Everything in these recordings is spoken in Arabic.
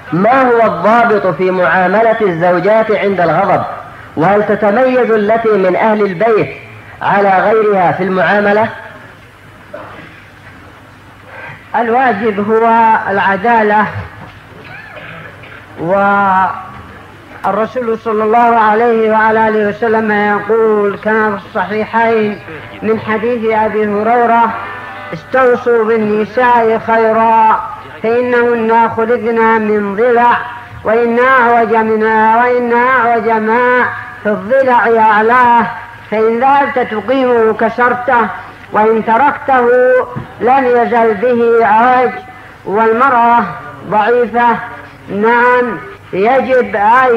ما هو الضابط في معاملة الزوجات عند الغضب؟ وهل تتميز التي من أهل البيت على غيرها في المعاملة؟ الواجب هو العدالة، والرسول صلى الله عليه وعلى آله وسلم يقول كما في الصحيحين من حديث أبي هريرة: استوصوا بالنساء خيرا فإنهن خلقن من ضلع وإن أعوج ما في الضلع أعلاه، فإن ذهبت تقيمه كسرته وإن تركته لم يزل به عوج. والمرأة ضعيفة، نعم، يجب أن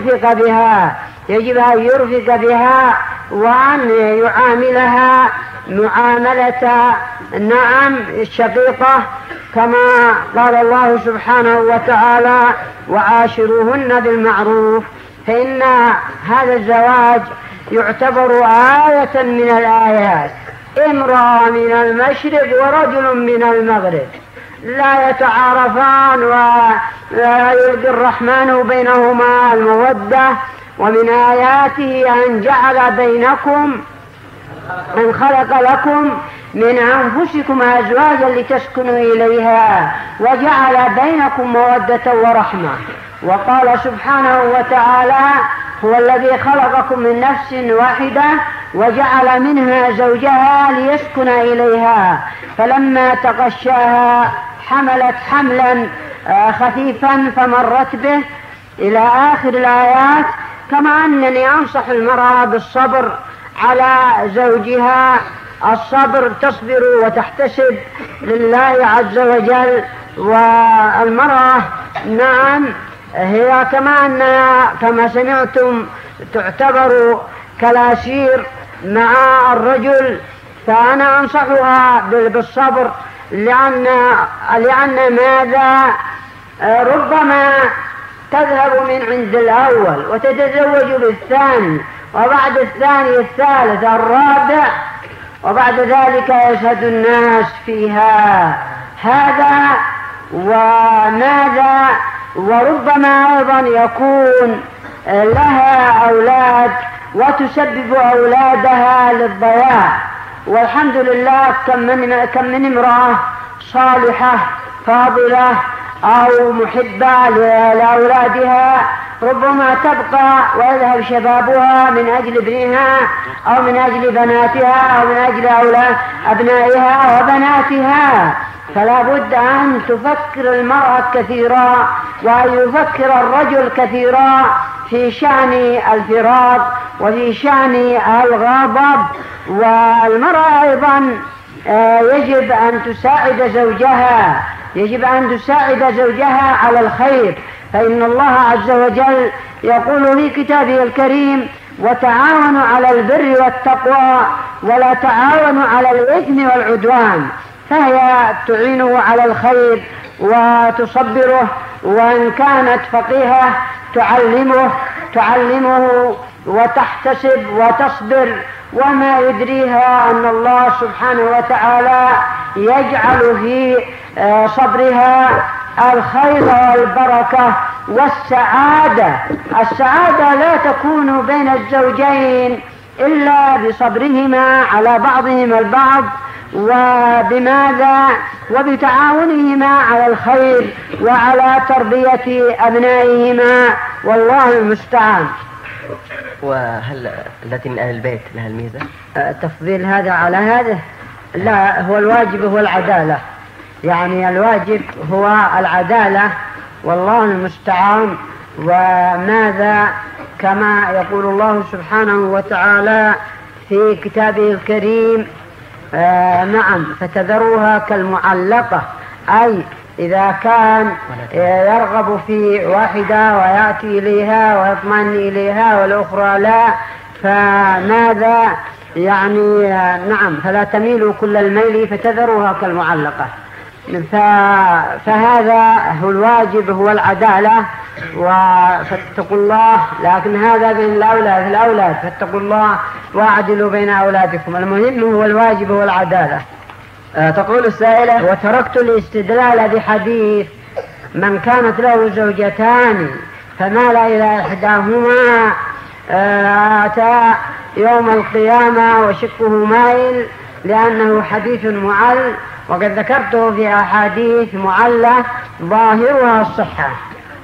يرفق بها وأن يعاملها معاملة نعم الشقيقة، كما قال الله سبحانه وتعالى: وعاشروهن بالمعروف. فإن هذا الزواج يعتبر آية من الآيات. امرأة من المشرق ورجل من المغرب لا يتعارفان ولا يلقي الرحمن بينهما المودة. ومن آياته أن جعل بينكم، أن خلق لكم من أنفسكم أزواجا لتسكنوا إليها وجعل بينكم مودة ورحمة. وقال سبحانه وتعالى: هو الذي خلقكم من نفس واحدة وجعل منها زوجها ليسكن إليها فلما تغشاها حملت حملا خفيفا فمرت به، إلى آخر الآيات. كما أنني أنصح المرأة بالصبر على زوجها، الصبر تصبر وتحتسب لله عز وجل. والمرأة نعم هي كما سمعتم تعتبر كالأسير مع الرجل، فأنا أنصحها بالصبر، لأن ماذا ربما تذهب من عند الأول وتتزوج بالثاني وبعد الثاني الثالث الرابع، وبعد ذلك يشهد الناس فيها هذا وماذا. وربما أيضا يكون لها أولاد وتسبب أولادها للضياع. والحمد لله كم من امرأة صالحة فاضلة أو محبة لأولادها ربما تبقى ويذهب شبابها من أجل ابنها أو من أجل بناتها أو من أجل أبنائها وبناتها. فلا بد أن تفكر المرأة كثيرا وأن يفكر الرجل كثيرا في شأن الفراق وفي شأن الغضب. والمرأة أيضا يجب أن تساعد زوجها على الخير، فإن الله عز وجل يقول في كتابه الكريم: وتعاونوا على البر والتقوى ولا تعاونوا على الإثم والعدوان. فهي تعينه على الخير وتصبره، وإن كانت فقيهة تعلمه وتحتسب وتصبر. وما يدريها أن الله سبحانه وتعالى يجعل في صبرها الخير والبركة والسعادة. السعادة لا تكون بين الزوجين إلا بصبرهما على بعضهما البعض، وبماذا؟ وبتعاونهما على الخير وعلى تربية أبنائهما، والله المستعان. وهل التي من أهل البيت لها الميزة؟ تفضيل هذا على هذا؟ لا، هو الواجب هو العدالة، يعني الواجب هو العدالة والله المستعان. وماذا؟ كما يقول الله سبحانه وتعالى في كتابه الكريم: نعم، فتذروها كالمعلقة، أي إذا كان يرغب في واحدة ويأتي إليها ويطمئن إليها والأخرى لا، فماذا يعني؟ نعم، فلا تميلوا كل الميل فتذروها كالمعلقة. فهذا هو الواجب هو العدالة. فاتقوا الله، لكن هذا بين الأولاد فاتقوا الله واعدلوا بين أولادكم. المهم هو الواجب هو العدالة. تقول السائلة: وتركت الاستدلال بحديث من كانت له زوجتان فمال إلى إحداهما أتى يوم القيامة وشقه مائل، لأنه حديث معل، وقد ذكرته في أحاديث معلة ظاهرها الصحة.